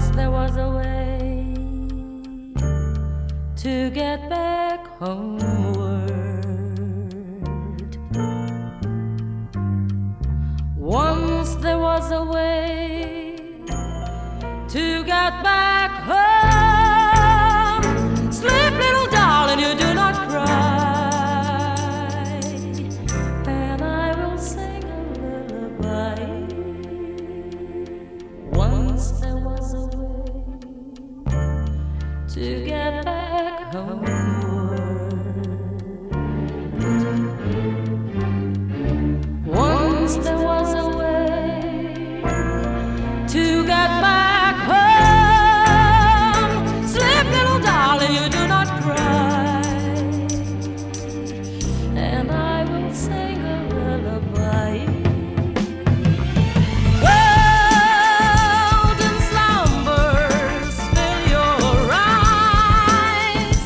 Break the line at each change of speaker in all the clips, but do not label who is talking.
there was a way to get back homeward. Once there was a way to get back home. Sleep, little darling, you do not cry, and I will sing a lullaby. Once there was a way to get back homeward. Once there was a way to get back home. Sleep, little darling, you do not cry, and I will sing a lullaby. Golden slumbers fill your eyes.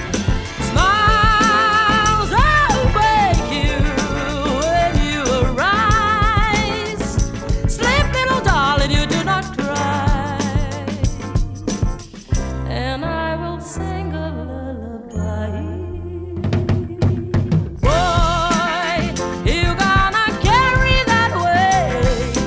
Smiles awake you when you arise. Sleep, little darling, you do not cry, and I will sing a lullaby. Boy, you gonna carry that weight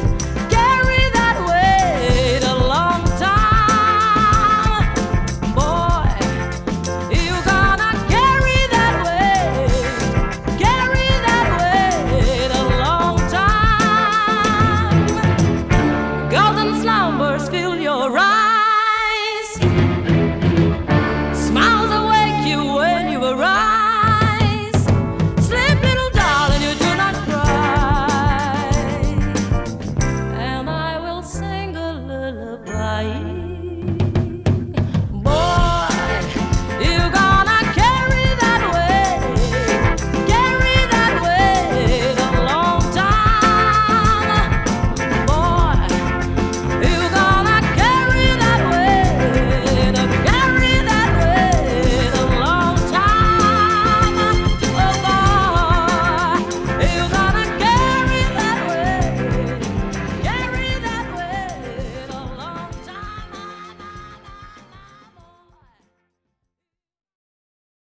a long time. Boy, you gonna carry that weight a long time. Golden slumbers fill your eyes. Smiles awake you when you arise. Sleep, little darling, you do not cry, and I will sing a lullaby.